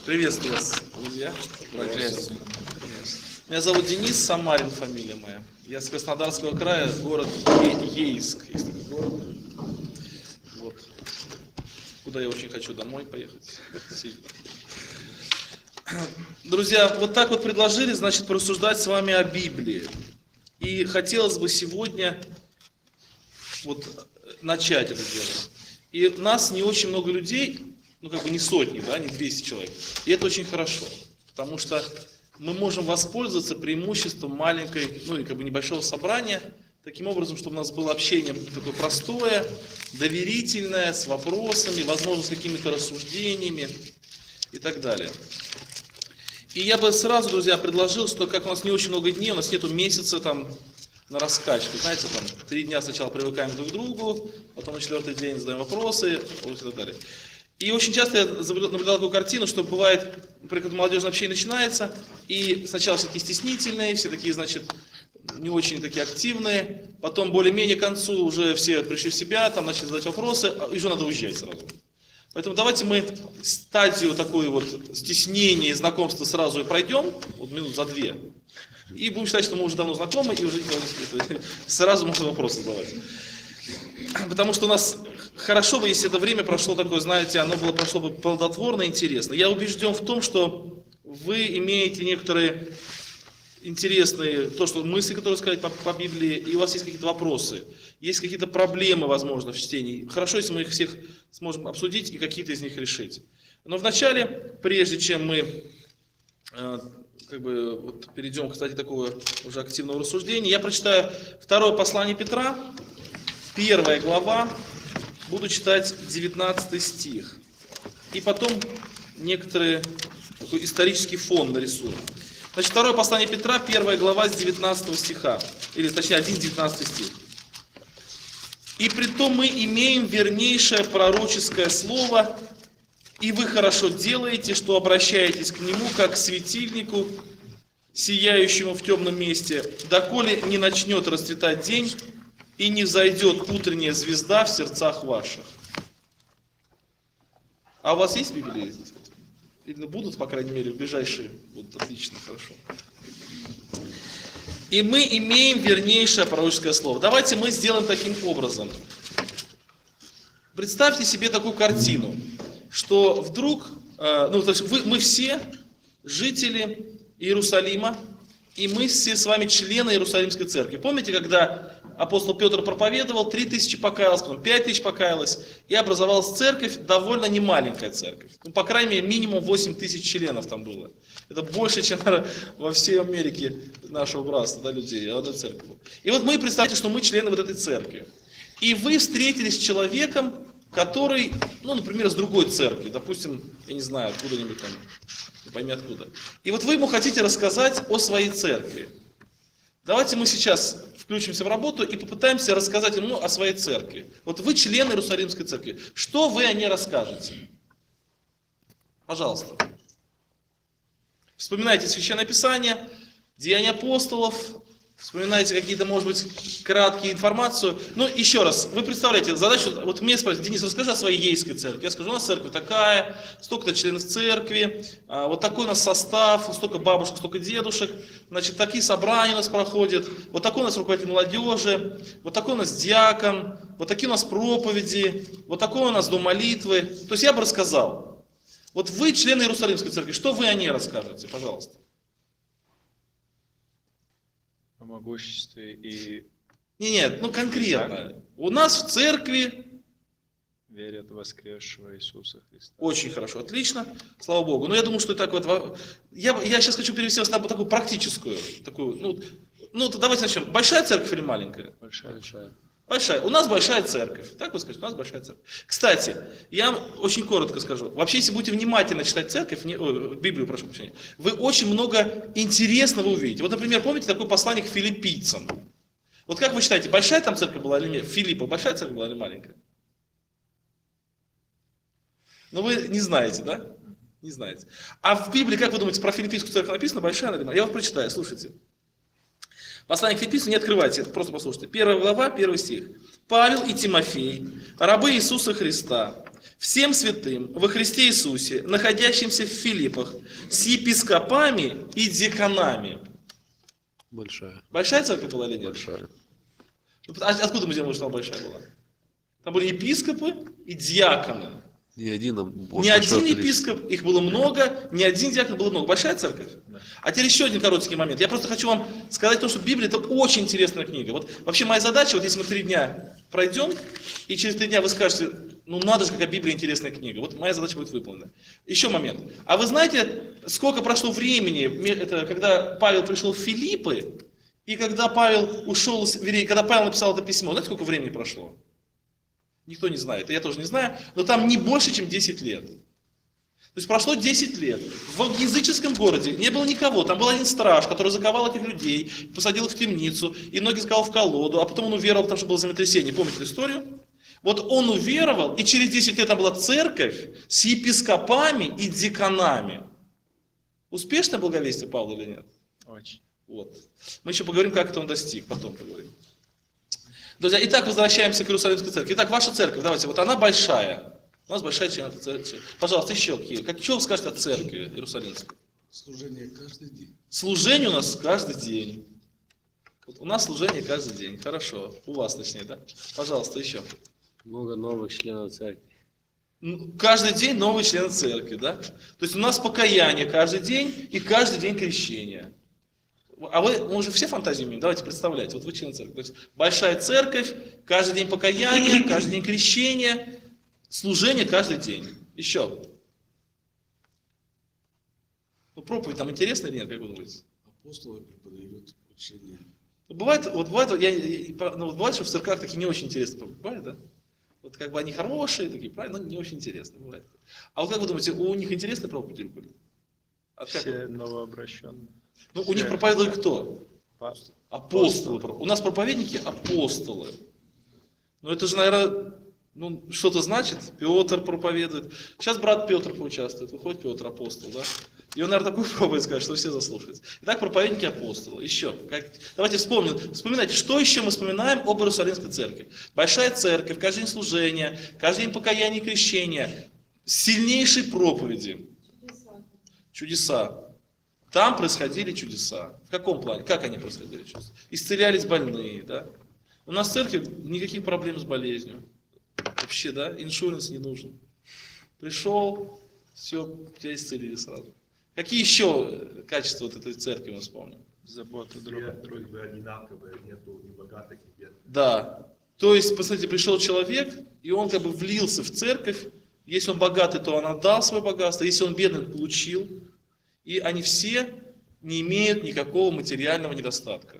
Приветствую вас, друзья. Меня зовут Денис, Самарин фамилия моя. Я с Краснодарского края, город Ейск. Есть такой город. Вот. Куда я очень хочу домой поехать. Сильно. Друзья, вот так вот предложили, значит, порассуждать с вами о Библии. И хотелось бы сегодня вот начать это дело. И нас не очень много людей, ну как бы не сотни, да, не 200 человек. И это очень хорошо, потому что мы можем воспользоваться преимуществом маленькой, ну и как бы небольшого собрания, таким образом, чтобы у нас было общение такое простое, доверительное, с вопросами, возможно, с какими-то рассуждениями и так далее. И я бы сразу, друзья, предложил, что как у нас не очень много дней, у нас нету месяца там на раскачку. Знаете, там 3 дня сначала привыкаем друг к другу, потом на 4-й день задаем вопросы и так далее. И очень часто я наблюдал такую картину, что бывает, например, молодежное общение начинается, и сначала все такие стеснительные, все такие, значит, не очень такие активные, потом более-менее к концу уже все пришли в себя, там начали задать вопросы, и уже надо уезжать сразу. Поэтому давайте мы стадию такой вот стеснения и знакомства сразу и пройдем, вот минут за 2, и будем считать, что мы уже давно знакомы, и уже сразу можно вопросы задавать. Потому что у нас хорошо бы, если это время прошло такое, знаете, оно прошло бы плодотворно и интересно. Я убежден в том, что вы имеете некоторые интересные, мысли, которые сказать по Библии, и у вас есть какие-то вопросы, есть какие-то проблемы, возможно, в чтении. Хорошо, если мы их всех сможем обсудить и какие-то из них решить. Но вначале, прежде чем мы перейдем к, кстати, такого уже активного рассуждения, я прочитаю 2 послание Петра, 1 глава, буду читать 19 стих. И потом некоторый такой исторический фон нарисую. Значит, 2 послание Петра, 1 глава с 19 стиха. Или точнее 1-19 стих. «И притом мы имеем вернейшее пророческое слово, и вы хорошо делаете, что обращаетесь к нему, как к светильнику, сияющему в темном месте, доколе не начнет расцветать день, и не взойдет утренняя звезда в сердцах ваших». А у вас есть Библия? Или будут, по крайней мере, в ближайшие? Вот, отлично, хорошо. «И мы имеем вернейшее пророческое слово». Давайте мы сделаем таким образом. Представьте себе такую картину, что вдруг, мы все жители Иерусалима, и мы все с вами члены Иерусалимской церкви. Помните, когда апостол Петр проповедовал, 3000 покаялось, потом 5000 покаялось, и образовалась церковь, довольно немаленькая церковь. Ну, по крайней мере, минимум 8000 членов там было. Это больше, чем, наверное, во всей Америке нашего братства, да, людей, одной церкви. И вот мы, представьте, что мы члены вот этой церкви. И вы встретились с человеком, который, например, с другой церкви, допустим, я не знаю, откуда-нибудь там, не пойми откуда. И вот вы ему хотите рассказать о своей церкви. Давайте мы сейчас включимся в работу и попытаемся рассказать ему о своей церкви. Вот вы член Иерусалимской церкви. Что вы о ней расскажете? Пожалуйста. Вспоминайте Священное Писание, Деяния апостолов, вспоминайте какие-то, может быть, краткие информацию. Еще раз, вы представляете задачу, вот мне спросят: Денис, расскажи о своей ейской церкви. Я скажу: у нас церковь такая, столько-то членов церкви, вот такой у нас состав, столько бабушек, столько дедушек, значит, такие собрания у нас проходят, вот такой у нас руководитель молодежи, вот такой у нас диакон, вот такие у нас проповеди, вот такой у нас дом молитвы. То есть я бы рассказал. Вот вы члены Иерусалимской церкви, что вы о ней расскажете, пожалуйста? О могуществе и... Нет, конкретно. У нас в церкви... верят в воскресшего Иисуса Христа. Очень хорошо, отлично, слава Богу. Но я думаю, что так вот... Я сейчас хочу перевести вас на такую практическую, такую, давайте начнем. Большая церковь или маленькая? Большая. Большая. У нас большая церковь. Так вы скажете, у нас большая церковь. Кстати, я вам очень коротко скажу. Вообще, если будете внимательно читать Библию, прошу прощения, вы очень много интересного увидите. Вот, например, помните такое послание к филиппийцам? Вот как вы считаете, большая там церковь была или нет? Филиппа, большая церковь была или маленькая? Вы не знаете, да? Не знаете. А в Библии, как вы думаете, про филиппийскую церковь написано, большая или маленькая? Я вам прочитаю, слушайте. Послание к Филиппийцам не открывайте, это просто послушайте. 1 глава, 1 стих. «Павел и Тимофей, рабы Иисуса Христа, всем святым во Христе Иисусе, находящимся в Филиппах, с епископами и диаконами. Большая. Большая церковь была или нет? Большая. Откуда мы знаем, что она большая была? Там были епископы и диаконы. Не один, а Не один епископ, их было много, не один диакон, было много. Большая церковь. Да. А теперь еще один короткий момент. Я просто хочу вам сказать то, что Библия это очень интересная книга. Вот вообще моя задача, вот если мы 3 дня пройдем, и через 3 дня вы скажете, ну надо же, какая Библия интересная книга. Вот моя задача будет выполнена. Еще момент. А вы знаете, сколько прошло времени, это, когда Павел пришел в Филиппы, и когда Павел ушел, вернее, когда Павел написал это письмо, знаете, сколько времени прошло? Никто не знает, я тоже не знаю, но там не больше, чем 10 лет. То есть прошло 10 лет. В языческом городе не было никого. Там был один страж, который заковал этих людей, посадил их в темницу, и ноги заковал в колоду, а потом он уверовал, потому что было землетрясение. Помните эту историю? Вот он уверовал, и через 10 лет там была церковь с епископами и диаконами. Успешное благовестие Павла или нет? Очень. Вот. Мы еще поговорим, как это он достиг, потом поговорим. Друзья, итак, возвращаемся к Иерусалимской церкви. Итак, ваша церковь, давайте, вот она большая. У нас большая церковь. Пожалуйста, еще какие. Что вы скажете о церкви Иерусалимской? Служение каждый день. Служение у нас каждый день. Вот у нас служение каждый день. Хорошо. У вас точнее, да? Пожалуйста, еще. Много новых членов церкви. Каждый день новые члены церкви, да? То есть у нас покаяние каждый день и каждый день крещение. А мы уже все фантазии имеем? Давайте представляйте. Вот вы член церкви. То есть большая церковь, каждый день покаяние, каждый день крещение, служение каждый день. Еще. Ну, проповедь там интересная или нет, как вы думаете? Апостолы преподают учение. Бывает, бывает, что в церквах такие не очень интересные проповеди. Бывает, да? Вот как бы они хорошие, такие, правильно, но не очень интересные. Бывает. А вот как вы думаете, у них интересные проповеди были? Все новообращенные. Ну, у них проповедовали кто? Пастор. Апостолы. У нас проповедники апостолы. Ну, это же, наверное, что-то значит. Петр проповедует. Сейчас брат Петр поучаствует. Выходит Петр, апостол, да? И он, наверное, такую проповедь скажет, что все заслушаются. Итак, проповедники апостолы. Еще. Давайте вспомним. Вспоминайте, что еще мы вспоминаем об Иерусалимской церкви. Большая церковь, каждый день служения, каждый день покаяния и крещения. Сильнейшие проповеди. Чудеса. Там происходили чудеса. В каком плане? Как они происходили чудеса? Исцелялись больные, да? У нас в церкви никаких проблем с болезнью. Вообще, да? Иншуренс не нужен. Пришел, все, тебя исцелили сразу. Какие еще качества вот этой церкви мы вспомним? Забота друг о друге. Одинаковые, нету ни богатых, ни бедных. Да. То есть, посмотрите, пришел человек, и он как бы влился в церковь. Если он богатый, то он отдал свое богатство. Если он бедный, получил. И они все не имеют никакого материального недостатка.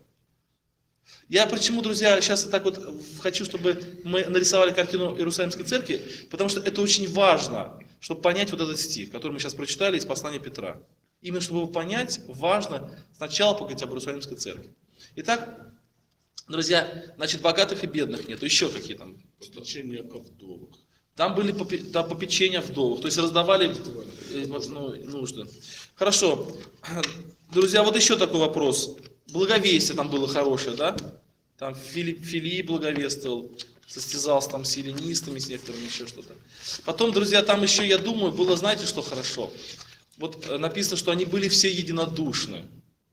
Я почему, друзья, сейчас так вот хочу, чтобы мы нарисовали картину Иерусалимской церкви, потому что это очень важно, чтобы понять вот этот стих, который мы сейчас прочитали из послания Петра. Именно чтобы его понять, важно сначала поговорить об Иерусалимской церкви. Итак, друзья, значит, богатых и бедных нету. Еще какие там? Попечение о вдовах. Там были попечения вдовах, то есть раздавали нужды. Хорошо. Друзья, вот еще такой вопрос. Благовестие там было хорошее, да? Там Филипп благовествовал, состязался там с эллинистами, с некоторыми еще что-то. Потом, друзья, там еще, я думаю, было, знаете, что хорошо? Вот написано, что они были все единодушны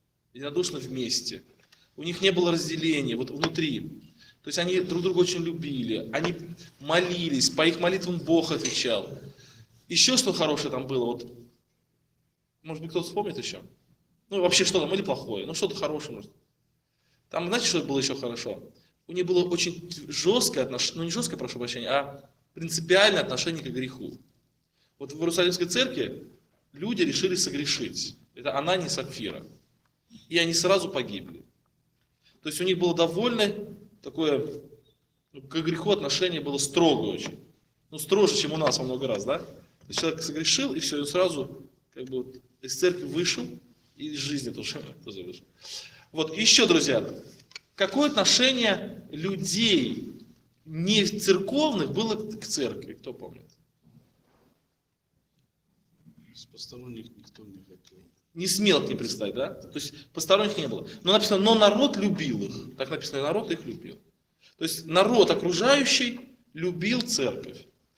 вместе. У них не было разделения, вот внутри. То есть они друг друга очень любили, они молились, по их молитвам Бог отвечал. Еще что хорошее там было, вот, может быть, кто-то вспомнит еще? Ну, вообще, что там, или плохое, ну, что-то хорошее, может. Там, знаете, что было еще хорошо? У них было очень жесткое отношение, ну, не жесткое, прошу прощения, а принципиальное отношение к греху. Вот в Иерусалимской церкви люди решили согрешить. Это Анания и Сапфира. И они сразу погибли. То есть у них было довольно такое, к греху отношение было строгое очень. Ну, строже, чем у нас во много раз, да? То есть человек согрешил, и все, и он сразу как бы вот из церкви вышел, и из жизни тоже вышел. Вот, еще, друзья, какое отношение людей не церковных было к церкви? Кто помнит? С посторонних никто не хотел. Не смел к ним пристать, да? То есть посторонних не было. Но написано, но народ любил их. Так написано, народ их любил. То есть народ окружающий любил церковь.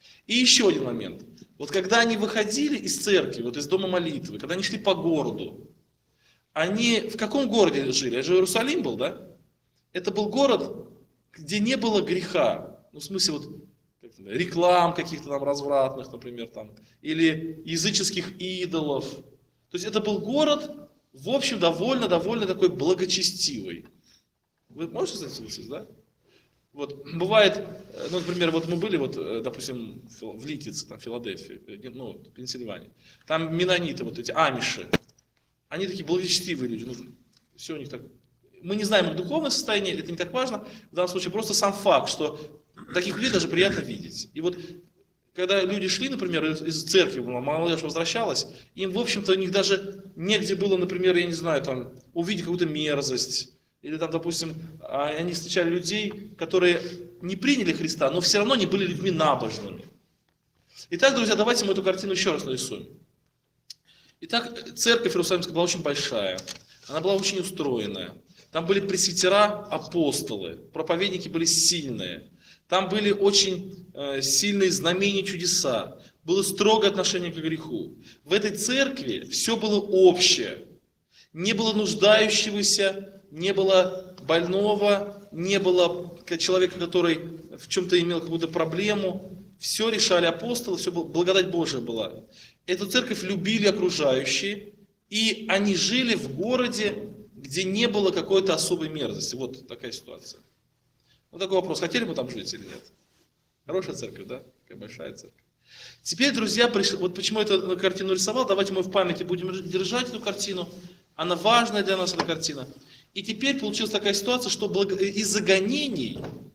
И еще один момент. Вот когда они выходили из церкви, вот из дома молитвы, когда они шли по городу, они в каком городе жили? Это же Иерусалим был, да? Это был город, где не было греха. Ну, в смысле, вот реклам каких-то там развратных, например, там, или языческих идолов. То есть это был город, в общем, довольно такой благочестивый. Вы можете согласиться, да? Вот, бывает, ну, например, вот мы были, вот, допустим, в Литице, там, в Филадельфии, ну, в Пенсильвании. Там менониты, вот эти амиши. Они такие благочестивые люди. Ну, все у них так. Мы не знаем их духовное состояние, это не так важно. В данном случае просто сам факт, что таких людей даже приятно видеть. И вот когда люди шли, например, из церкви, молодежь возвращалась, им, в общем-то, у них даже негде было, например, я не знаю, там, увидеть какую-то мерзость. Или там, допустим, они встречали людей, которые не приняли Христа, но все равно не были людьми набожными. Итак, друзья, давайте мы эту картину еще раз нарисуем. Итак, церковь Иерусалимская была очень большая, она была очень устроенная. Там были пресвитера, апостолы, проповедники были сильные. Там были очень сильные знамения, чудеса. Было строгое отношение к греху. В этой церкви все было общее. Не было нуждающегося, не было больного, не было человека, который в чем-то имел какую-то проблему. Все решали апостолы, все было, благодать Божия была. Эту церковь любили окружающие, и они жили в городе, где не было какой-то особой мерзости. Вот такая ситуация. Вот такой вопрос, хотели бы там жить или нет? Хорошая церковь, да? Такая большая церковь. Теперь, друзья, вот почему я эту картину рисовал, давайте мы в памяти будем держать эту картину. Она важная для нас, эта картина. И теперь получилась такая ситуация, что из-за гонений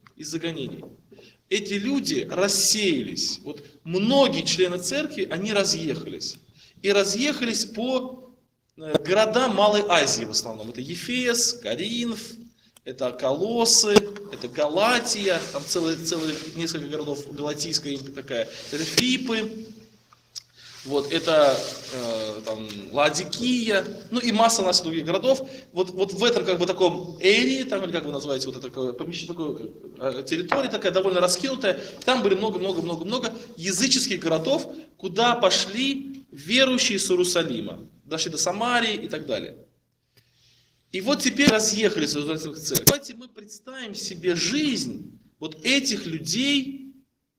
эти люди рассеялись. Вот многие члены церкви, они разъехались. И разъехались по городам Малой Азии в основном. Это Ефес, Коринф, это Колоссы, это Галатия, там целые несколько городов, Галатийская такая, это Фипы, вот, это там, Ладикия, ну и масса нас других городов. Вот в этом как бы таком эрии, там, или как вы называете, вот это такое помещение, такое, территория такая довольно раскинутая, там были много языческих городов, куда пошли верующие с Иерусалима, дошли до Самарии и так далее. И вот теперь разъехались в Иерусалимских церквях. Давайте мы представим себе жизнь вот этих людей.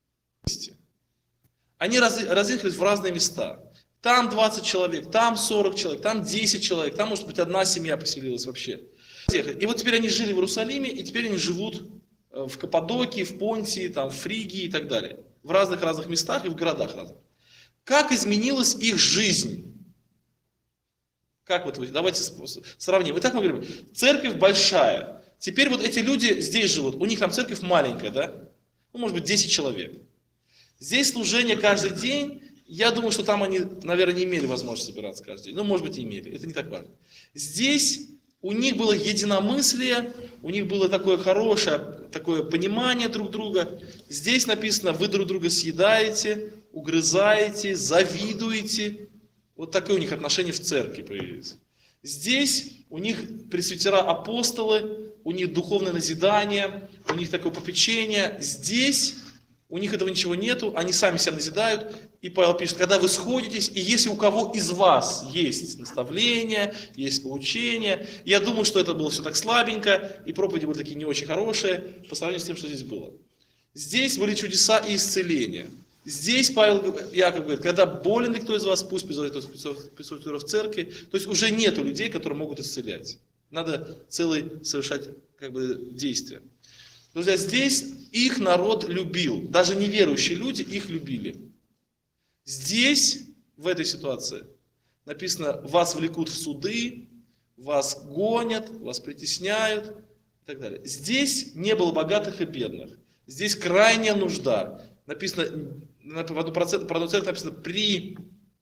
Они разъехались в разные места. Там 20 человек, там 40 человек, там 10 человек, там, может быть, одна семья поселилась вообще. И вот теперь они жили в Иерусалиме, и теперь они живут в Каппадокии, в Понтии, там, в Фригии и так далее. В разных местах и в городах разных. Как изменилась их жизнь? Как вот вы, давайте сравним. Итак, мы говорим, церковь большая. Теперь вот эти люди здесь живут, у них там церковь маленькая, да? Ну, может быть, 10 человек. Здесь служение каждый день. Я думаю, что там они, наверное, не имели возможности собираться каждый день. Ну, может быть, и имели. Это не так важно. Здесь у них было единомыслие, у них было такое хорошее такое понимание друг друга. Здесь написано, вы друг друга съедаете, угрызаете, завидуете. Вот такое у них отношение в церкви появилось. Здесь у них пресвитера апостолы, у них духовное назидание, у них такое попечение. Здесь у них этого ничего нету, они сами себя назидают. И Павел пишет, когда вы сходитесь, и если у кого из вас есть наставление, есть поучение, я думаю, что это было все так слабенько, и проповеди были такие не очень хорошие, по сравнению с тем, что здесь было. Здесь были чудеса и исцеления. Здесь Яков говорит, когда болен ли кто из вас, пусть присутствует в церкви. То есть уже нету людей, которые могут исцелять. Надо совершать действия. Друзья, здесь их народ любил. Даже неверующие люди их любили. Здесь, в этой ситуации, написано, вас влекут в суды, вас гонят, вас притесняют и так далее. Здесь не было богатых и бедных. Здесь крайняя нужда. Написано, про одну церковь написано,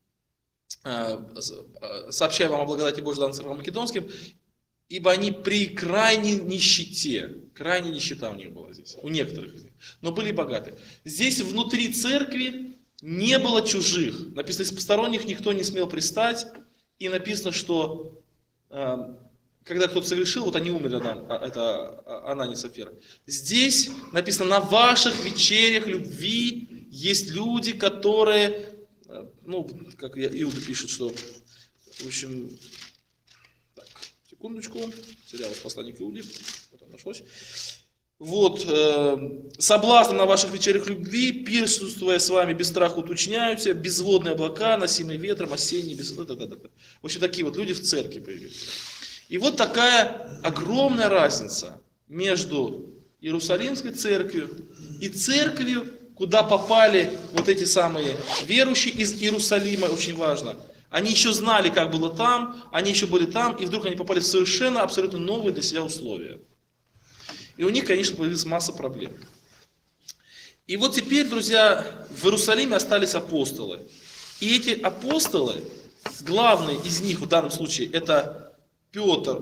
сообщая вам о благодати Божьей, данной церквам македонским, ибо они при крайней нищете, крайняя нищета у них была здесь, у некоторых из них, но были богаты. Здесь внутри церкви не было чужих. Написано, из посторонних никто не смел пристать, и написано, что когда кто-то согрешил, вот они умерли, это Анания и Сапфира. Здесь написано, на ваших вечерях любви есть люди, которые, ну, как Иуда пишет, что, в общем, так, секундочку, терял послание к Иуде, вот оно нашлось. Вот, соблазны на ваших вечерях любви, пиршествуя с вами без страха уточняются, безводные облака, носимые ветром, осенние, в общем, такие вот люди в церкви появились. И вот такая огромная разница между Иерусалимской церковью и церковью, куда попали вот эти самые верующие из Иерусалима, очень важно. Они еще знали, как было там, они еще были там, и вдруг они попали в совершенно, абсолютно новые для себя условия. И у них, конечно, появилась масса проблем. И вот теперь, друзья, в Иерусалиме остались апостолы. И эти апостолы, главный из них в данном случае, это Петр,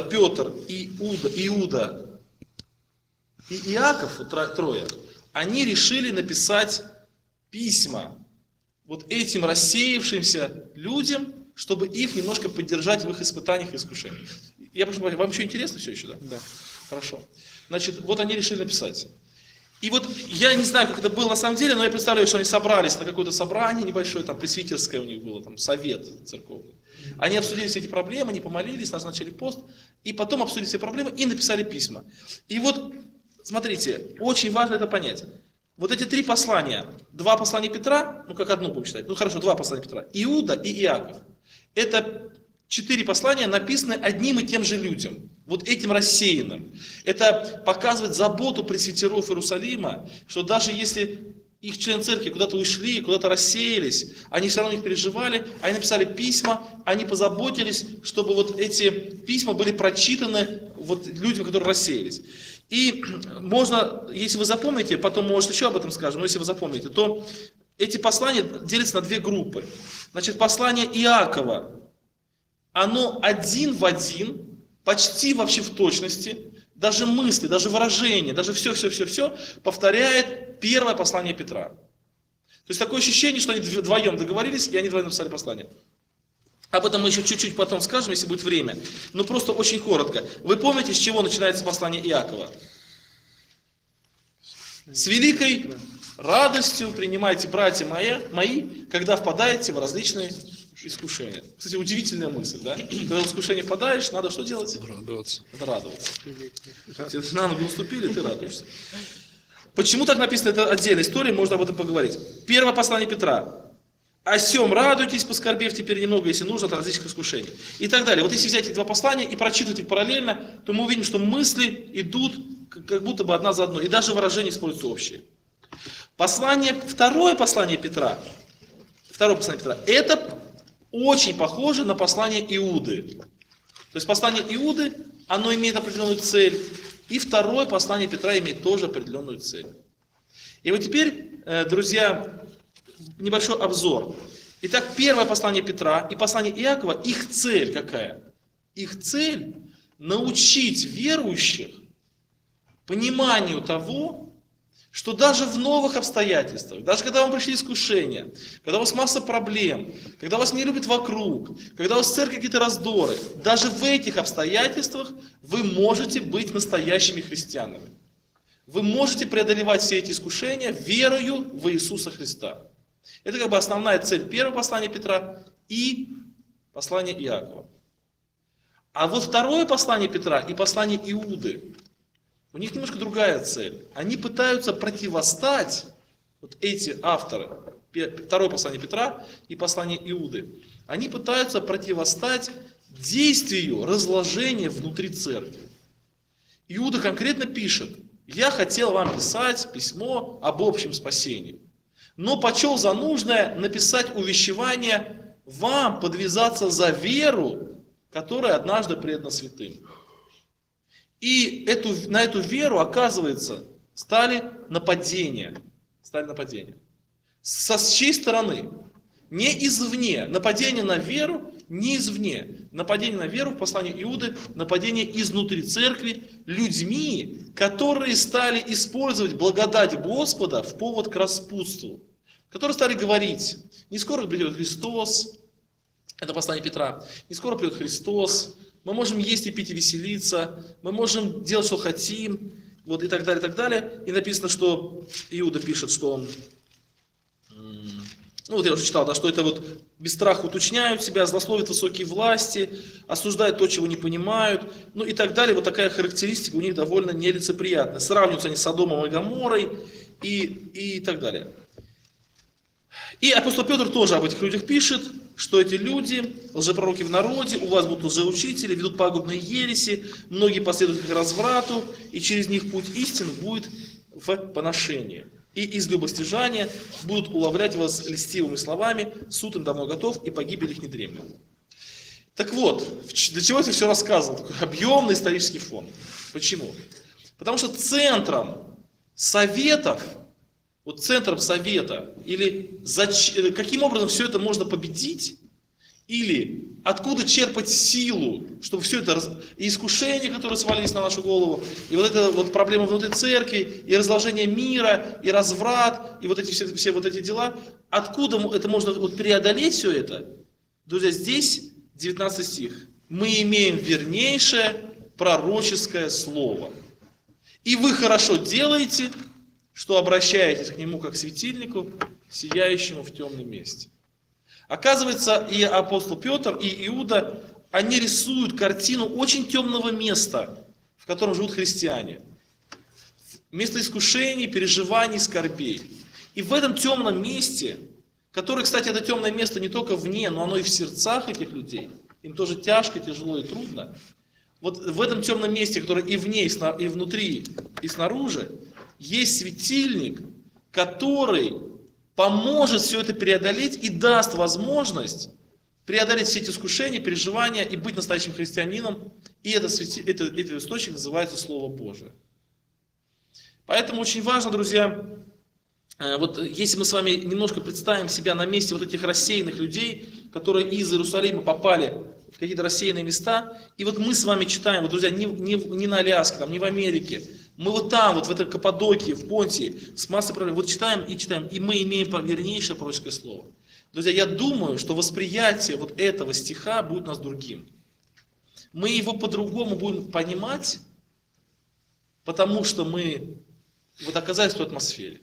Иуда и Иаков, трое, они решили написать письма вот этим рассеявшимся людям, чтобы их немножко поддержать в их испытаниях и искушениях. Я прошу прощения, вам еще интересно все еще, да? Да. Хорошо. Значит, вот они решили написать. И вот я не знаю, как это было на самом деле, но я представляю, что они собрались на какое-то собрание небольшое, там пресвитерское у них было, там совет церковный. Они обсудили все эти проблемы, они помолились, назначили пост, и потом обсудили все проблемы и написали письма. И вот, смотрите, очень важно это понять. Вот эти три послания, два послания Петра, ну как одно будем читать, ну хорошо, два послания Петра, Иуда и Иаков. Это 4 послания, написаны одним и тем же людям, вот этим рассеянным. Это показывает заботу пресвитеров Иерусалима, что даже если их члены церкви куда-то ушли, куда-то рассеялись, они все равно их переживали, они написали письма, они позаботились, чтобы вот эти письма были прочитаны вот людям, которые рассеялись. И можно, если вы запомните, потом, может, еще об этом скажем, но если вы запомните, то эти послания делятся на две группы. Значит, послание Иакова, оно один в один, почти вообще в точности, даже мысли, даже выражения, даже все повторяет первое послание Петра. То есть такое ощущение, что они вдвоем договорились, и они вдвоем написали послание. Об этом мы еще чуть-чуть потом скажем, если будет время. Но просто очень коротко. Вы помните, с чего начинается послание Иакова? С великой радостью принимайте, братья мои, когда впадаете в различные искушения. Кстати, удивительная мысль, да? Когда в искушение впадаешь, надо что делать? Радоваться. Надо радоваться. Тебе на ногу наступили, ты радуешься. Почему так написано? Это отдельная история, можно об этом поговорить. Первое послание Петра. О сем радуйтесь, поскорбев теперь немного, если нужно, от различных искушений. И так далее. Вот если взять эти два послания и прочитать их параллельно, то мы увидим, что мысли идут как будто бы одна за одной. И даже выражения используются общие. Второе послание Петра, это очень похоже на послание Иуды. То есть послание Иуды, оно имеет определенную цель. И второе послание Петра имеет тоже определенную цель. И вот теперь, друзья, небольшой обзор. Итак, первое послание Петра и послание Иакова, их цель какая? Их цель научить верующих пониманию того, что даже в новых обстоятельствах, даже когда вам пришли искушения, когда у вас масса проблем, когда вас не любят вокруг, когда у вас в церкви какие-то раздоры, даже в этих обстоятельствах вы можете быть настоящими христианами. Вы можете преодолевать все эти искушения верою в Иисуса Христа. Это как бы основная цель первого послания Петра и послания Иакова. А вот второе послание Петра и послание Иуды, у них немножко другая цель. Они пытаются противостать, вот эти авторы, второе послание Петра и послание Иуды, они пытаются противостать действию разложения внутри церкви. Иуда конкретно пишет: «Я хотел вам писать письмо об общем спасении, но почел за нужное написать увещевание вам подвязаться за веру, которая однажды предана святым». И на эту веру, оказывается, стали нападения. С чьей стороны? Не извне. Нападение на веру не извне. Нападение на веру в послании Иуды, нападение изнутри церкви людьми, которые стали использовать благодать Господа в повод к распутству. Которые стали говорить: не скоро придет Христос, это послание Петра, не скоро придет Христос, мы можем есть и пить и веселиться, мы можем делать, что хотим, вот и так далее, и так далее. И написано, что Иуда пишет, что он ну вот я уже читал, да, что это вот без страха уточняют себя, злословят высокие власти, осуждают то, чего не понимают, ну и так далее. Вот такая характеристика у них довольно нелицеприятная. Сравниваются они с Содомом и Гоморрой и так далее. И апостол Петр тоже об этих людях пишет, что эти люди, лжепророки в народе, у вас будут лжеучители, ведут пагубные ереси, многие последуют их разврату, и через них путь истины будет в поношении. И из любостяжания будут уловлять вас льстивыми словами, суд им давно готов, и погибель их не дремлет. Так вот, для чего это все рассказывал? Такой объемный исторический фон. Почему? Потому что центром советов, вот центром совета, или каким образом все это можно победить, или откуда черпать силу, чтобы все это, и искушения, которые свалились на нашу голову, и вот эта вот проблема внутри церкви, и разложение мира, и разврат, и вот эти все вот эти дела, откуда это можно вот преодолеть все это? Друзья, здесь 19 стих. Мы имеем вернейшее пророческое слово. И вы хорошо делаете, что обращаетесь к нему как к светильнику, сияющему в темном месте. Оказывается, и апостол Петр, и Иуда, они рисуют картину очень темного места, в котором живут христиане. Место искушений, переживаний, скорбей. И в этом темном месте, которое, кстати, это темное место не только вне, но оно и в сердцах этих людей, им тоже тяжко, тяжело и трудно. Вот в этом темном месте, которое и вне, и внутри, и снаружи, есть светильник, который поможет все это преодолеть и даст возможность преодолеть все эти искушения, переживания и быть настоящим христианином. И этот источник называется Слово Божие. Поэтому очень важно, друзья, вот если мы с вами немножко представим себя на месте вот этих рассеянных людей, которые из Иерусалима попали в какие-то рассеянные места, и вот мы с вами читаем, вот, друзья, не на Аляске, там, не в Америке, мы вот там, вот в этой Каппадокии, в Понтии, с массой проблем, вот читаем, и мы имеем вернейшее пророческое слово. Друзья, я думаю, что восприятие вот этого стиха будет у нас другим. Мы его по-другому будем понимать, потому что мы вот оказались в той атмосфере.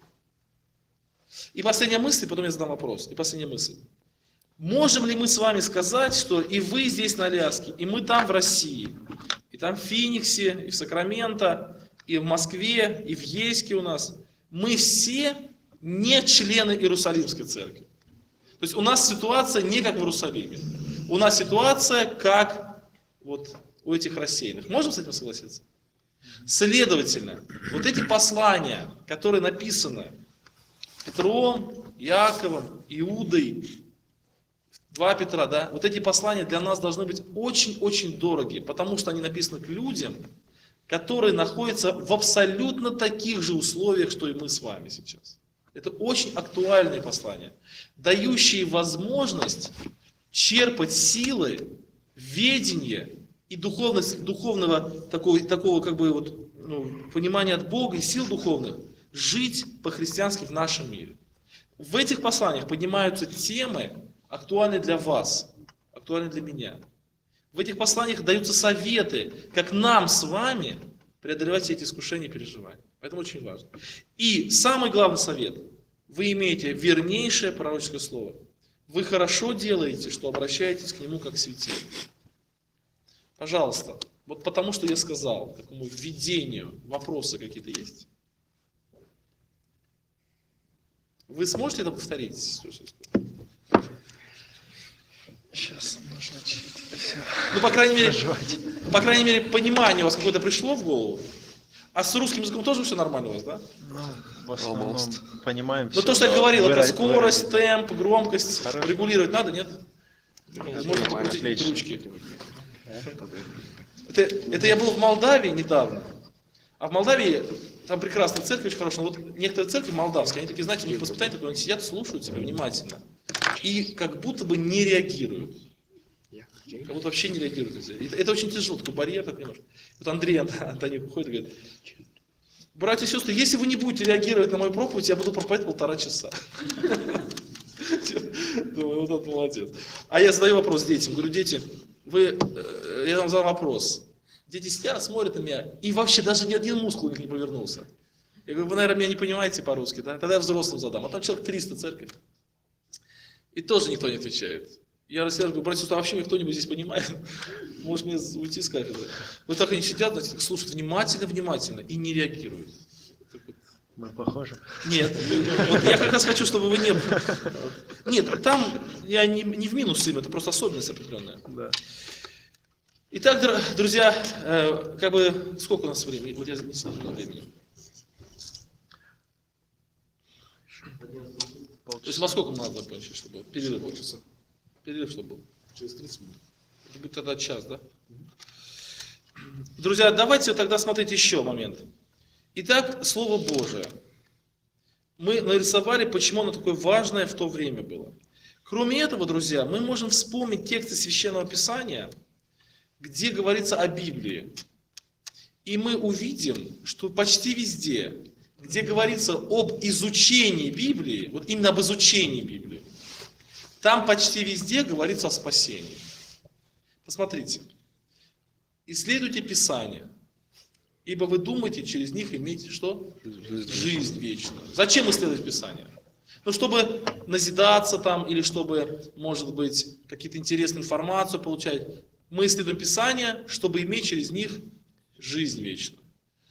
И последняя мысль, потом я задам вопрос. И последняя мысль. Можем ли мы с вами сказать, что и вы здесь на Аляске, и мы там в России, и там в Финиксе, и в Сакраменто, и в Москве, и в Ейске у нас, мы все не члены Иерусалимской церкви. То есть у нас ситуация не как в Иерусалиме. У нас ситуация как вот у этих рассеянных. Можем с этим согласиться? Следовательно, вот эти послания, которые написаны Петром, Иаковом, Иудой, 2 Петра, да, вот эти послания для нас должны быть очень-очень дорогие, потому что они написаны к людям, которые находятся в абсолютно таких же условиях, что и мы с вами сейчас. Это очень актуальные послания, дающие возможность черпать силы, ведение и духовного такого как бы вот, понимания от Бога и сил духовных, жить по-христиански в нашем мире. В этих посланиях поднимаются темы, актуальные для вас, актуальные для меня. В этих посланиях даются советы, как нам с вами преодолевать все эти искушения и переживания. Поэтому очень важно. И самый главный совет. Вы имеете вернейшее пророческое слово. Вы хорошо делаете, что обращаетесь к нему как к светильнику. Пожалуйста, вот потому что я сказал, такому введению, вопросы какие-то есть? Вы сможете это повторить? Сейчас нужно читать. Ну, по крайней мере, понимание у вас какое-то пришло в голову. А с русским языком тоже все нормально у вас, да? Ну, в основном понимаем Ну, то, что я говорил, это скорость, темп, громкость, регулировать надо, нет? Можно покрутить ручки. Это я был в Молдавии недавно. А в Молдавии там прекрасная церковь, очень хорошая. Но вот некоторые церкви молдавские, они такие, знаете, у них воспитание такое, они сидят, слушают тебя внимательно. И как будто бы не реагируют. Как будто вообще не реагируют. Это очень тяжело, такой барьер, так немножко. Вот Андрей Антоник уходит и говорит: братья и сестры, если вы не будете реагировать на мою проповедь, я буду проповедовать 1,5 часа. Думаю, вот это молодец. А я задаю вопрос детям. Говорю: дети, я вам задал вопрос. Дети сидят, смотрят на меня, и вообще даже ни один мускул у них не повернулся. Я говорю: вы, наверное, меня не понимаете по-русски, да? Тогда я взрослым задам. А там человек 300 церковь. И тоже никто не отвечает. Я рассказываю, говорю, братья, а вообще меня кто-нибудь здесь понимает? Может мне уйти с кафедры? Вот так они сидят, значит, слушают внимательно и не реагируют. Так вот. Мы похожи. Нет, вот я как раз хочу, чтобы вы не... Нет, там я не в минус им, это просто особенность определенная. Да. Итак, друзья, как бы, сколько у нас времени? Вот я не смотрю на времени. То есть во сколько надо закончить, чтобы перерыв полчаса? Перерыв чтобы был? Через 30 минут. Это будет тогда час, да? Друзья, давайте тогда смотреть еще момент. Итак, Слово Божие. Мы нарисовали, почему оно такое важное в то время было. Кроме этого, друзья, мы можем вспомнить тексты Священного Писания, где говорится о Библии. И мы увидим, что почти везде, где говорится об изучении Библии, вот именно об изучении Библии, там почти везде говорится о спасении. Посмотрите. Исследуйте Писание, ибо вы думаете через них иметь что? Жизнь вечную. Зачем исследовать Писание? Ну, чтобы назидаться там, или чтобы, может быть, какие-то интересные информацию получать. Мы исследуем Писание, чтобы иметь через них жизнь вечную.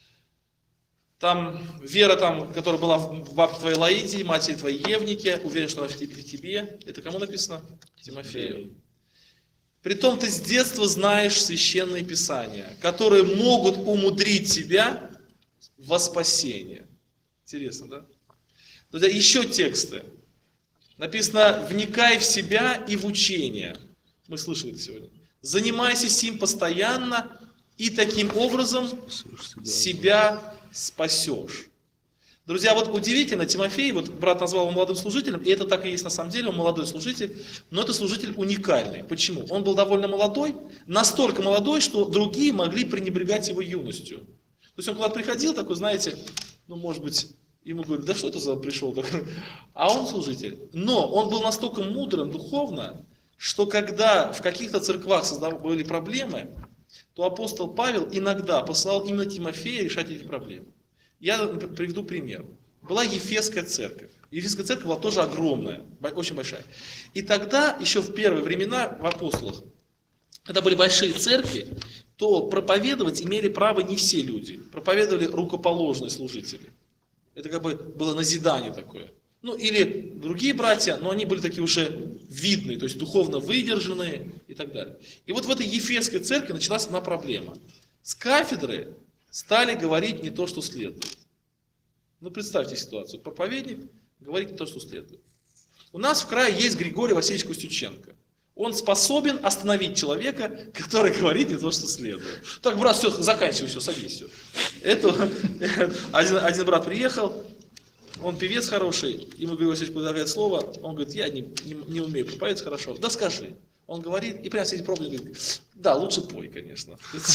Там вера, там, которая была в бабке твоей Лаиде, матери твоей Евнике, уверен, что она в тебе. Это кому написано? Тимофею. Притом ты с детства знаешь священные Писания, которые могут умудрить тебя во спасение. Интересно, да? Друзья, еще тексты. Написано: вникай в себя и в учение. Мы слышали это сегодня. Занимайся сим постоянно, и таким образом себя спасешь. Друзья, вот удивительно, Тимофей, вот брат назвал его молодым служителем, и это так и есть на самом деле, он молодой служитель, но это служитель уникальный. Почему? Он был довольно молодой, настолько молодой, что другие могли пренебрегать его юностью. То есть он куда-то приходил, такой, знаете, ну, может быть, ему говорят, да что это за пришел такой? А он служитель. Но он был настолько мудрым духовно, что когда в каких-то церквах были проблемы, то апостол Павел иногда посылал именно Тимофея решать эти проблемы. Я приведу пример. Была Ефесская церковь. Ефесская церковь была тоже огромная, очень большая. И тогда, еще в первые времена, в апостолах, когда были большие церкви, то проповедовать имели право не все люди. Проповедовали рукоположные служители. Это как бы было назидание такое. Ну, или другие братья, но они были такие уже видные, то есть духовно выдержанные и так далее. И вот в этой Ефесской церкви началась одна проблема. С кафедры стали говорить не то, что следует. Ну, представьте ситуацию. Проповедник говорит не то, что следует. У нас в крае есть Григорий Васильевич Костюченко. Он способен остановить человека, который говорит не то, что следует. Так, брат, все, заканчивай, все, садись, все. Это один брат приехал, он певец хороший, ему Григорий Васильевич предлагает слово, он говорит, я не умею проповедовать хорошо, да скажи. Он говорит, и прямо сидит пробует, говорит, да, лучше пой, конечно.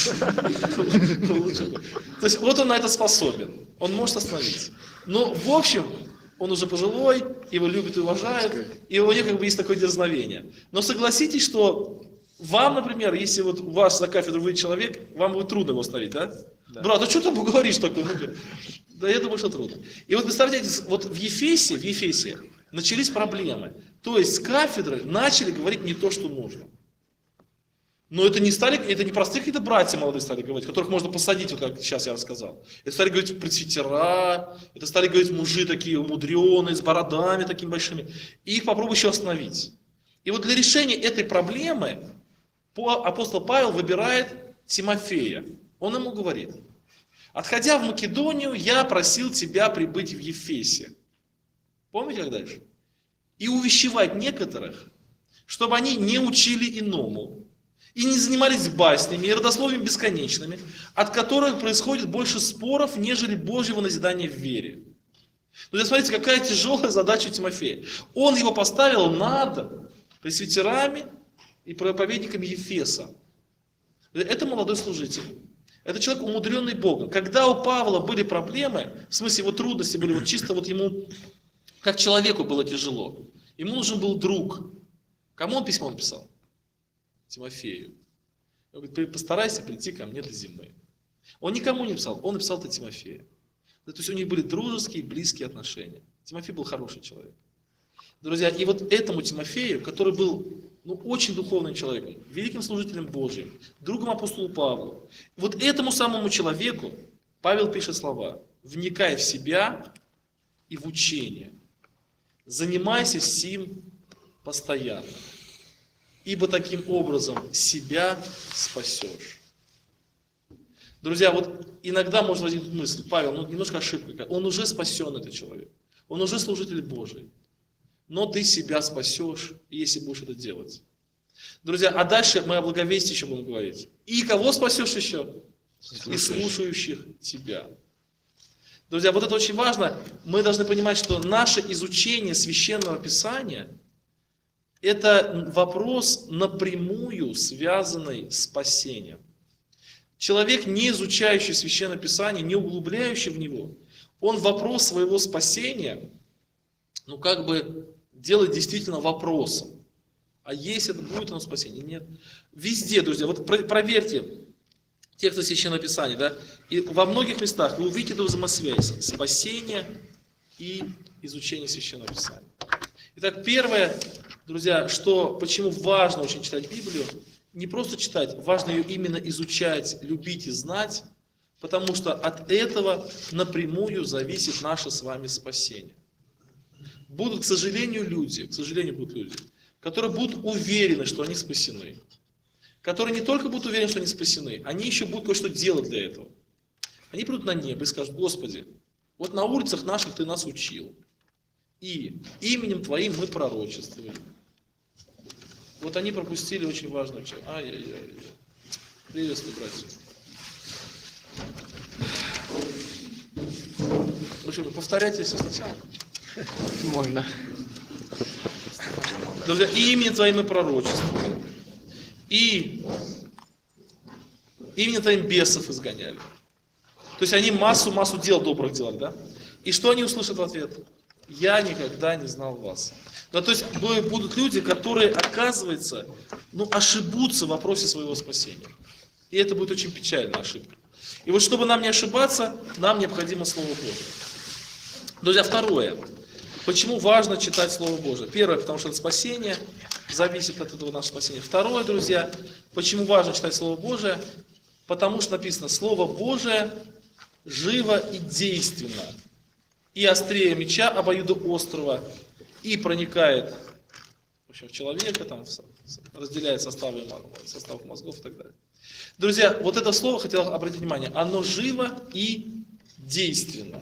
То есть вот он на это способен, он может остановиться. Но в общем, он уже пожилой, его любят и уважают, и у него как бы есть такое дерзновение. Но согласитесь, что вам, например, если вот у вас за кафедру выйдет человек, вам будет трудно его остановить, да? Да. Брат, а что ты говоришь такое? Да я думаю, что трудно. И вот представляете, вот в Ефесе начались проблемы. То есть с кафедры начали говорить не то, что нужно. Но это не простые какие-то братья молодые стали говорить, которых можно посадить, вот как сейчас я рассказал. Это стали говорить пресвитера, это стали говорить мужи такие умудренные, с бородами такими большими. И их попробуй еще остановить. И вот для решения этой проблемы апостол Павел выбирает Тимофея. Он ему говорит: отходя в Македонию, я просил тебя прибыть в Ефесе. Помните, как дальше? И увещевать некоторых, чтобы они не учили иному, и не занимались баснями и родословиями бесконечными, от которых происходит больше споров, нежели Божьего назидания в вере. Ну, смотрите, какая тяжелая задача у Тимофея. Он его поставил над пресвитерами и проповедниками Ефеса. Это молодой служитель. Это человек, умудренный Богом. Когда у Павла были проблемы, в смысле его трудности были, вот чисто вот ему, как человеку было тяжело. Ему нужен был друг. Кому он письмо написал? Тимофею. Он говорит, постарайся прийти ко мне до зимы. Он никому не написал, он написал это Тимофею. То есть у них были дружеские, близкие отношения. Тимофей был хороший человек. Друзья, и вот этому Тимофею, который был очень духовным человеком, великим служителем Божьим, другом апостолу Павлу, вот этому самому человеку Павел пишет слова: «Вникай в себя и в учение, занимайся сим постоянно, ибо таким образом себя спасешь». Друзья, вот иногда может возникнуть мысль: Павел, немножко ошибка, он уже спасен, этот человек, он уже служитель Божий, но ты себя спасешь, если будешь это делать. Друзья, а дальше мы о благовестии еще будем говорить. И кого спасешь еще? И слушающих тебя. Друзья, вот это очень важно. Мы должны понимать, что наше изучение Священного Писания – это вопрос напрямую связанный с спасением. Человек, не изучающий Священное Писание, не углубляющий в него, он вопрос своего спасения, делает действительно вопросом. А если это будет оно спасение? Нет. Везде, друзья, вот проверьте тексты Священного Писания, да, и во многих местах вы увидите эту взаимосвязь спасения и изучения Священного Писания. Итак, первое, друзья, почему важно очень читать Библию, не просто читать, важно ее именно изучать, любить и знать, потому что от этого напрямую зависит наше с вами спасение. Будут, к сожалению, будут люди, которые будут уверены, что они спасены. Которые не только будут уверены, что они спасены, они еще будут кое-что делать для этого. Они придут на небо и скажут: Господи, вот на улицах наших Ты нас учил, и именем Твоим мы пророчествовали. Вот они пропустили очень важную часть. Ай-яй-яй. Приветствую, братья. Повторяйте все сначала. Можно. Друзья, и именем Твоим мы пророчествовали. И именем Твоим бесов изгоняли. То есть они массу дел добрых делали, да? И что они услышат в ответ? Я никогда не знал вас. Да, то есть будут люди, которые, оказывается, ошибутся в вопросе своего спасения. И это будет очень печальная ошибка. И вот чтобы нам не ошибаться, нам необходимо Слово Божие. Друзья, второе. Почему важно читать Слово Божие? Первое, потому что это спасение, зависит от этого наше спасение. Второе, друзья, почему важно читать Слово Божие? Потому что написано: Слово Божие живо и действенно, и острее меча обоюдоострого, и проникает в человека, разделяет состав мозгов и так далее. Друзья, вот это слово, хотел обратить внимание, оно живо и действенно.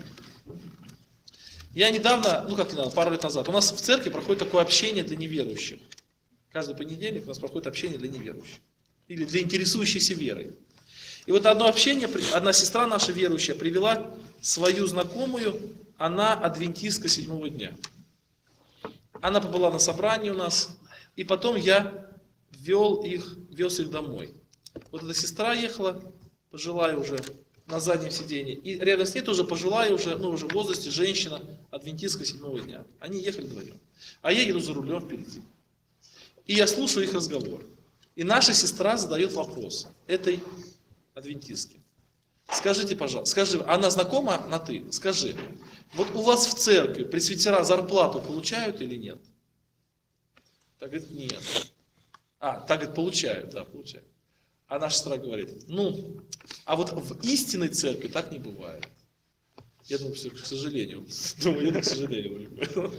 Я недавно, пару лет назад, у нас в церкви проходит такое общение для неверующих. Каждый понедельник у нас проходит общение для неверующих. Или для интересующихся верой. И вот одно общение, одна сестра наша верующая привела свою знакомую, она адвентистка 7-го дня. Она побыла на собрании у нас, и потом я вез их домой. Вот эта сестра ехала, пожилая уже, на заднем сиденье, и рядом с ней тоже пожилая уже, уже в возрасте женщина, адвентистка 7-го дня. Они ехали вдвоем. А я еду за рулем впереди. И я слушаю их разговор. И наша сестра задает вопрос этой адвентистке. Скажите, пожалуйста, она знакома на «ты»? Скажи, вот у вас в церкви пресвитера зарплату получают или нет? Так говорит: нет. Так говорит: получают, да, получают. А наша сестра говорит: а вот в истинной церкви так не бывает. Я думаю, к сожалению. К сожалению.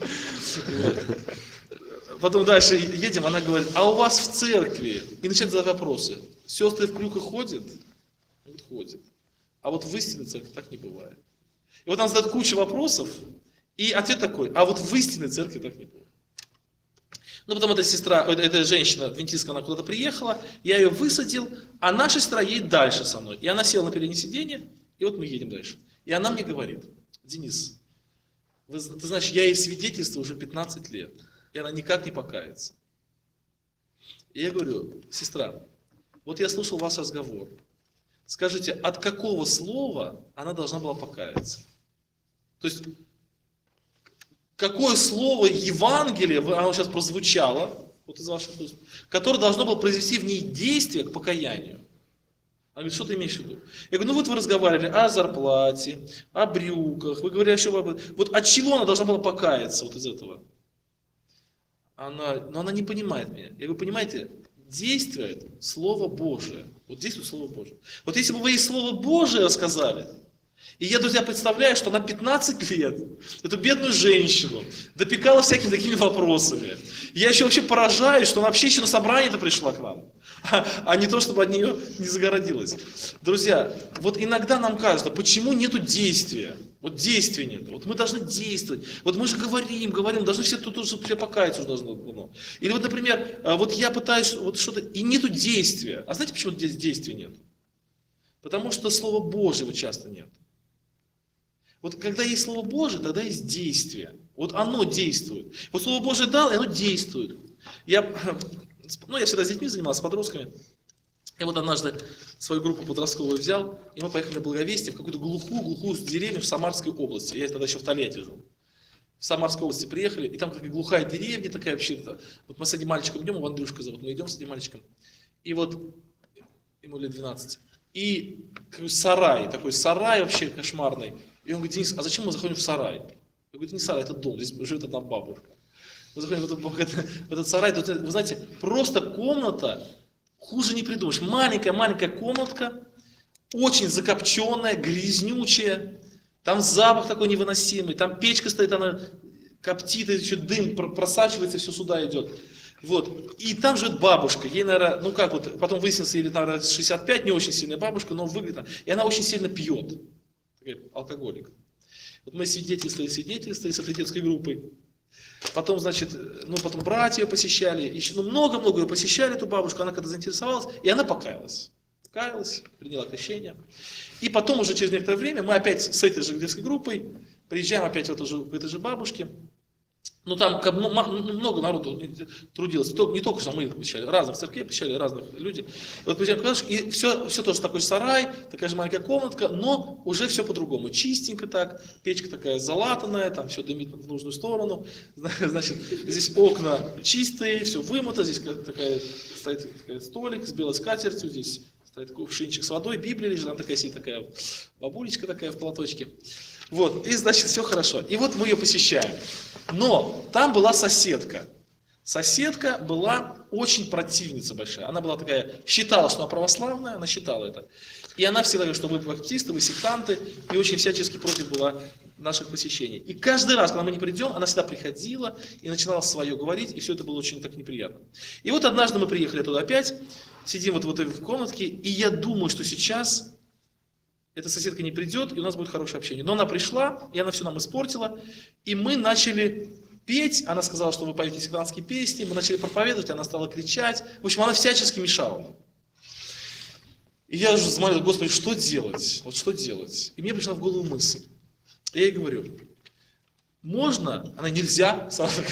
Потом дальше едем, она говорит: а у вас в церкви? И начинает задавать вопросы. Сестры в клюках ходят? Ходят. А вот в истинной церкви так не бывает. И вот нам задают кучу вопросов, и ответ такой: а вот в истинной церкви так не бывает. Потом эта женщина, адвентистка, она куда-то приехала, я ее высадил, а наша сестра едет дальше со мной. И она села на переднее сиденье, и вот мы едем дальше. И она мне говорит: Денис, ты знаешь, я ей свидетельствую уже 15 лет, и она никак не покается. И я говорю: сестра, вот я слушал ваш разговор. Скажите, от какого слова она должна была покаяться? То есть, какое слово Евангелия, оно сейчас прозвучало, вот из ваших уст, которое должно было произвести в ней действие к покаянию? Она говорит: что ты имеешь в виду? Я говорю: вот вы разговаривали о зарплате, о брюках, вы говорили еще об этом. Вот от чего она должна была покаяться вот из этого? она не понимает меня. И вы понимаете, действует Слово Божие. Вот действует Слово Божие. Вот если бы вы ей Слово Божие рассказали, и я, друзья, представляю, что на 15 лет эту бедную женщину допекала всякими такими вопросами. Я еще вообще поражаюсь, что она вообще еще на собрание-то пришла к нам, а не то, чтобы от нее не загородилась. Друзья, вот иногда нам кажется, почему нету действия? Вот действия нет. Вот мы должны действовать. Вот мы же говорим, должны все тут уже все покаяться уже должно. Или вот, например, вот я пытаюсь вот что-то, и нету действия. А знаете, почему здесь действия нет? Потому что Слова Божьего часто нет. Вот когда есть Слово Божие, тогда есть действие. Вот оно действует. Вот Слово Божие дал, и оно действует. Я всегда с детьми занимался, с подростками. Я вот однажды свою группу подростковую взял, и мы поехали на Благовестие в какую-то глухую деревню в Самарской области. Я тогда еще в Тольятти жил. В Самарской области приехали, и там такая глухая деревня такая вообще. Вот мы с одним мальчиком идем, его Андрюшка зовут, мы идем с этим мальчиком. И вот ему лет 12. И такой сарай вообще кошмарный. И он говорит: Денис, а зачем мы заходим в сарай? Я говорю: это не сарай, это дом, здесь живет одна бабушка. Мы заходим в этот сарай, тут, вы знаете, просто комната, хуже не придумаешь. Маленькая комнатка, очень закопченная, грязнючая, там запах такой невыносимый, там печка стоит, она коптит, и еще дым просачивается, все сюда идет. Вот. И там живет бабушка, ей, наверное, потом выяснилось, ей, наверное, 65, не очень сильная бабушка, но выглядит, и она очень сильно пьет. Алкоголик. Вот мы свидетельствовали с атлетической группой. Потом, потом братья посещали, еще много ее посещали, эту бабушку, она когда заинтересовалась, и она покаялась. Приняла крещение. И потом уже через некоторое время мы опять с этой же детской группой приезжаем опять к этой же бабушке. Ну там много народу трудилось, не только что мы посещали, разных церквей посещали, разных людей. Вот приезжаем, и все тоже такой сарай, такая же маленькая комнатка, но уже все по-другому. Чистенько так, печка такая залатанная, там все дымит в нужную сторону. Значит, здесь окна чистые, все вымыто, здесь стоит столик с белой скатертью, здесь стоит кувшинчик с водой, Библия лежит, там такая бабулечка такая в платочке. Вот, и значит, все хорошо. И вот мы ее посещаем. Но там была соседка. Соседка была очень противница большая. Она была такая, считала, что она православная, она считала это. И она всегда говорила, что вы баптисты, вы сектанты, и очень всячески против была наших посещений. И каждый раз, когда мы не придем, она всегда приходила и начинала свое говорить, и все это было очень так неприятно. И вот однажды мы приехали туда опять, сидим вот в этой комнатке, и я думаю, что сейчас эта соседка не придет, и у нас будет хорошее общение. Но она пришла, и она все нам испортила, и мы начали петь, она сказала, что вы поете сектантские песни, мы начали проповедовать, она стала кричать, в общем, она всячески мешала. И я уже смотрел: Господи, что делать? Вот что делать? И мне пришла в голову мысль. И я ей говорю: можно, она нельзя, сразу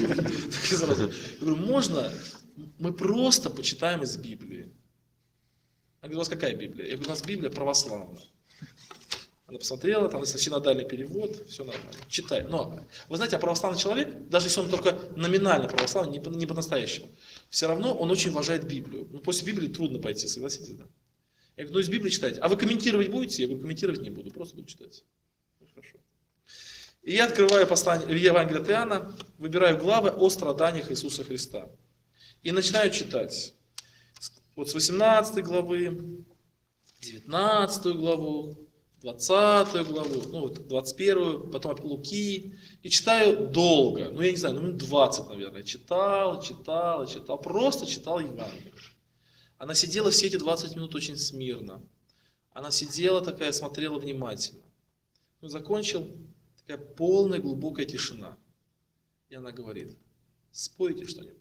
я говорю: можно, мы просто почитаем из Библии. Она говорит: у вас какая Библия? Я говорю: у нас Библия православная. Она посмотрела, там синодальный перевод, все нормально. Читай. Но, вы знаете, православный человек, даже если он только номинально православный, не по-настоящему, все равно он очень уважает Библию. Ну, после Библии трудно пойти, согласитесь, да? Я говорю: из Библии читайте. А вы комментировать будете? Я говорю: комментировать не буду, просто буду читать. Хорошо. И я открываю Евангелие от Иоанна, выбираю главы о страданиях Иисуса Христа. И начинаю читать. Вот с 18 главы, 19 главу, 20 главу, 21, потом от Луки. И читаю долго, я не знаю, минут 20, наверное. Читал, просто читал Евангелие. Она сидела все эти 20 минут очень смирно. Она сидела такая, смотрела внимательно. Закончил, такая полная глубокая тишина. И она говорит: спойте что-нибудь.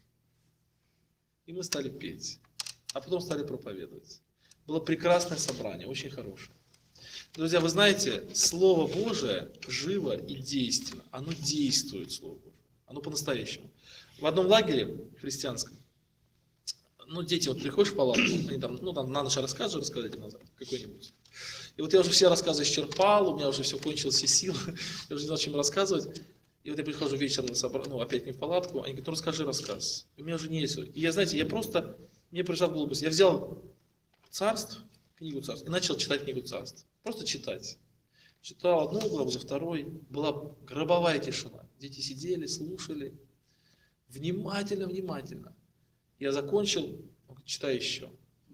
И мы стали петь. А потом стали проповедовать. Было прекрасное собрание, очень хорошее. Друзья, вы знаете, Слово Божие живо и действенно. Оно действует, Слово Божие. Оно по-настоящему. В одном лагере христианском, дети, приходишь в палатку, они там на ночь рассказывают, рассказать назад, какой-нибудь. И вот я уже все рассказы исчерпал, у меня уже все кончилось, все силы, я уже не знал, чем рассказывать. И вот я прихожу вечером, опять не в палатку, они говорят: расскажи рассказ. И у меня уже не есть. И мне пришла в голову, я взял книгу Царств, и начал читать книгу Царств. Просто читать. Читал одну главу, за второй. Была гробовая тишина. Дети сидели, слушали. Внимательно, внимательно. Я закончил, он говорит, читай еще.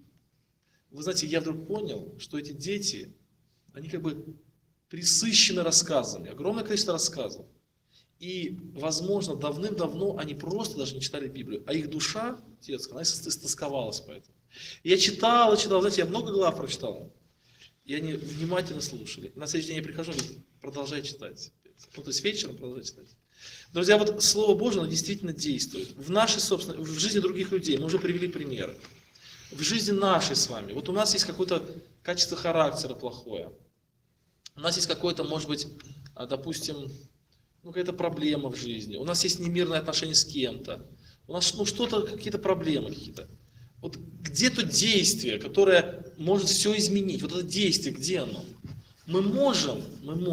Вы знаете, я вдруг понял, что эти дети, они как бы пресыщены рассказами, огромное количество рассказов. И, возможно, давным-давно они просто даже не читали Библию, а их душа детская, она истосковалась по этому. И я читал, знаете, я много глав прочитал, и они внимательно слушали. И на следующий день я прихожу и говорю, продолжай читать. Ну, то есть вечером продолжай читать. Друзья, вот Слово Божие, оно действительно действует. В нашей, собственно, в жизни других людей, мы уже привели примеры. В жизни нашей с вами. Вот у нас есть какое-то качество характера плохое. У нас есть какое-то, может быть, допустим, какая-то проблема в жизни. У нас есть немирное отношение с кем-то. У нас что-то, какие-то проблемы какие-то. Вот где-то действие, которое может все изменить. Вот это действие, где оно? Мы можем.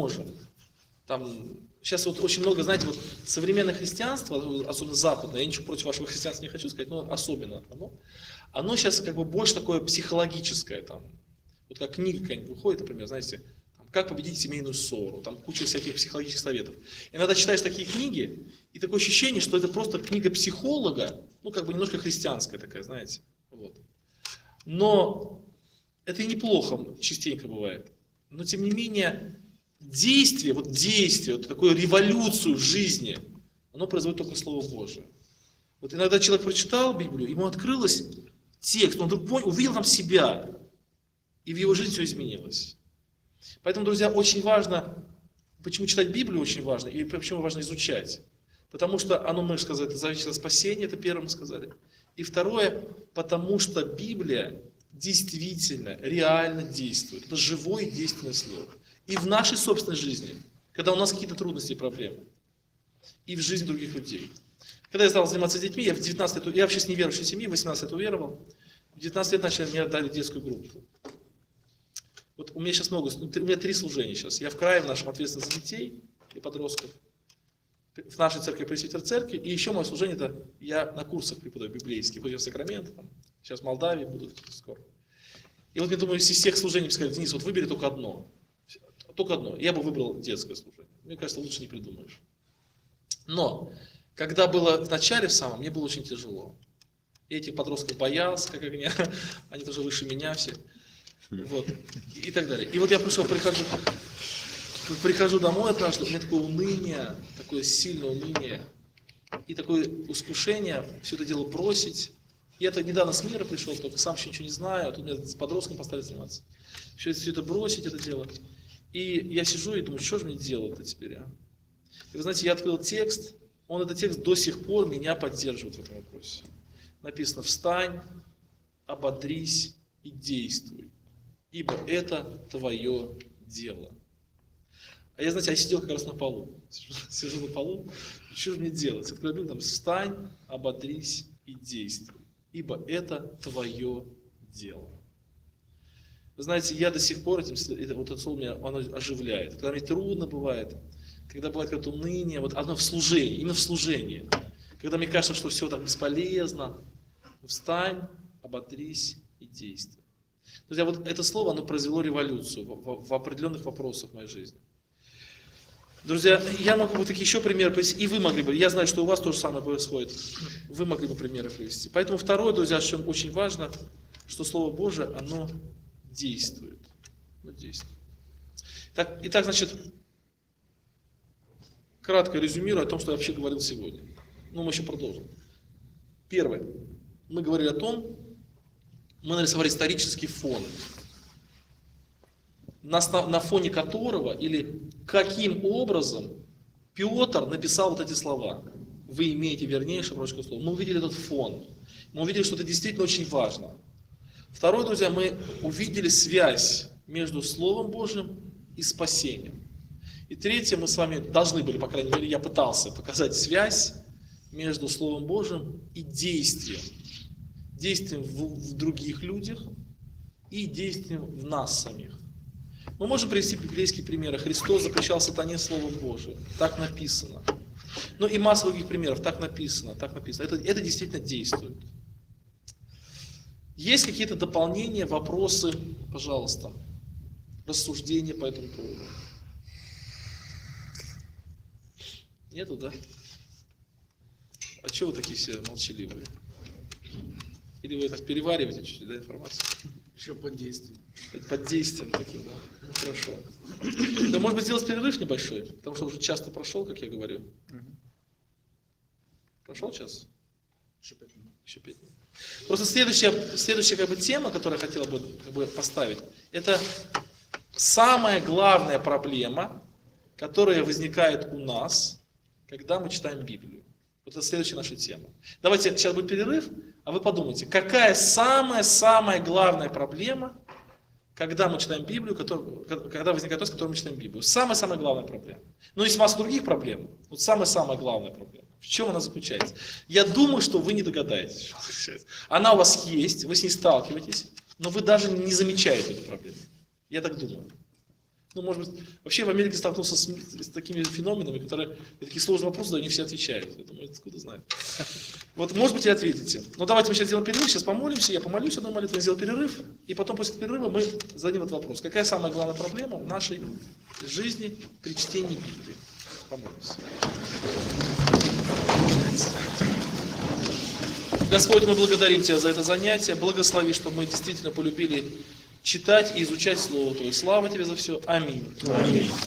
Там, сейчас вот очень много, знаете, вот современное христианство, особенно западное, я ничего против вашего христианства не хочу сказать, но особенно оно сейчас как бы больше такое психологическое. Там. Вот как книга какая-нибудь выходит, например, знаете, как победить семейную ссору, там куча всяких психологических советов. Иногда читаешь такие книги, и такое ощущение, что это просто книга психолога, как бы немножко христианская такая, знаете. Вот. Но это и неплохо частенько бывает. Но тем не менее, действие, вот такую революцию в жизни, оно производит только Слово Божие. Вот иногда человек прочитал Библию, ему открылось текст, он вдруг понял, увидел там себя, и в его жизни все изменилось. Поэтому, друзья, очень важно, почему читать Библию очень важно, и почему важно изучать. Потому что оно, мы же сказали, зависит от спасения, это первое мы сказали. И второе, потому что Библия действительно, реально действует. Это живое и действенное слово. И в нашей собственной жизни, когда у нас какие-то трудности и проблемы, и в жизни других людей. Когда я стал заниматься с детьми, я в 19 лет, я вообще с неверующей семьи, в 18 лет уверовал, в 19 лет начали, мне дали детскую группу. Вот у меня сейчас у меня 3 служения сейчас. Я в крае в нашем ответственном за детей и подростков, в нашей церкви, Пресвитер церкви, и еще мое служение, это я на курсах преподаю библейские, буду в Сакраменто, сейчас в Молдавии буду скоро. И вот я думаю, из всех служений сказать, Денис, вот выбери только одно. Только одно. Я бы выбрал детское служение. Мне кажется, лучше не придумаешь. Но, когда было в начале в самом, мне было очень тяжело. Я этих подростков боялся, как огня, они тоже выше меня все. Вот. И так далее. И вот я прихожу домой однажды, у меня такое уныние, такое сильное уныние, и такое искушение все это дело бросить. Я-то недавно с мира пришел, только сам еще ничего не знаю, а тут меня с подростком поставили заниматься. Все это бросить, это дело. И я сижу и думаю, что же мне делать-то теперь, а? И вы знаете, я открыл текст, этот текст до сих пор меня поддерживает в этом вопросе. Написано: «Встань, ободрись и действуй, ибо это твое дело». А я, знаете, я сидел как раз на полу. Сижу на полу, что же мне делать? Открыл Библию, там: «Встань, ободрись и действуй, ибо это твое дело». Вы знаете, я до сих пор вот это слово меня оно оживляет. Когда мне трудно бывает, когда бывает какое-то уныние, вот одно в служении, именно в служении. Когда мне кажется, что все так бесполезно, встань, ободрись и действуй. Друзья, вот это слово, оно произвело революцию в определенных вопросах в моей жизни. Друзья, я могу вот такие еще примеры привести, и вы могли бы, я знаю, что у вас тоже самое происходит, вы могли бы примеры привести. Поэтому второе, друзья, что очень важно, что Слово Божие, оно действует. Итак, значит, кратко резюмирую о том, что я вообще говорил сегодня. Мы еще продолжим. Первое. Мы говорили о том, мы нарисовали исторический фон, на фоне которого или каким образом Петр написал вот эти слова. Вы имеете вернейшее пророческое слово. Мы увидели этот фон. Мы увидели, что это действительно очень важно. Второе, друзья, мы увидели связь между Словом Божьим и спасением. И третье, мы с вами должны были, по крайней мере, я пытался показать связь между Словом Божьим и действием. Действием в других людях и действием в нас самих. Мы можем привести библейские примеры. Христос запрещал сатане Слово Божие. Так написано. Ну и масса других примеров. Так написано. Это действительно действует. Есть какие-то дополнения, вопросы, пожалуйста, рассуждения по этому поводу? Нету, да? А чего вы такие все молчаливые? Или вы так перевариваете чуть-чуть, да, информацию? Еще под действием. Под действием таким, да? Ну, хорошо. Да, может быть, сделать перерыв небольшой, потому что уже часто прошел, как я говорю. Прошел час? Еще 5 минут. Еще 5 минут. Просто следующая как бы, тема, которую я хотел бы, как бы, поставить, это самая главная проблема, которая возникает у нас, когда мы читаем Библию. Вот это следующая наша тема. Давайте, сейчас будет перерыв, а вы подумайте, какая самая главная проблема, когда мы читаем Библию, когда возникает то, с которой мы читаем Библию. Самая главная проблема. Ну, есть масса других проблем. Вот самая главная проблема. В чем она заключается? Я думаю, что вы не догадаетесь, что заключается. Она у вас есть, вы с ней сталкиваетесь, но вы даже не замечаете эту проблему. Я так думаю. Ну, может быть, вообще в Америке столкнулся с такими феноменами, которые, такие сложные вопросы, да, они все отвечают. Я думаю, откуда знают. Вот, может быть, и ответите. Но давайте мы сейчас сделаем перерыв, сейчас помолимся, я помолюсь одной молитвой, сделаю перерыв, и потом после перерыва мы зададим этот вопрос. Какая самая главная проблема в нашей жизни при чтении Библии? Помолимся. Господь, мы благодарим Тебя за это занятие. Благослови, чтобы мы действительно полюбили читать и изучать Слово Твое. Слава Тебе за все. Аминь. Аминь.